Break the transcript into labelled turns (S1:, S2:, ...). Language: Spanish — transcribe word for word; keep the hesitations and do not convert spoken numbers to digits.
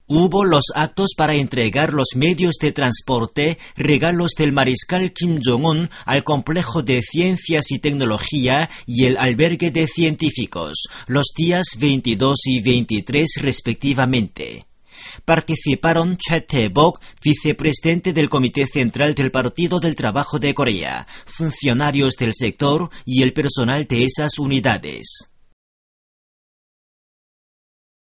S1: Hubo los actos para entregar los medios de transporte, regalos del mariscal Kim Jong-un al complejo de ciencias y tecnología y el albergue de científicos, los días veintidós y veintitrés respectivamente. Participaron Choi Tae-bok, vicepresidente del Comité Central del Partido del Trabajo de Corea, funcionarios del sector y el personal de esas unidades.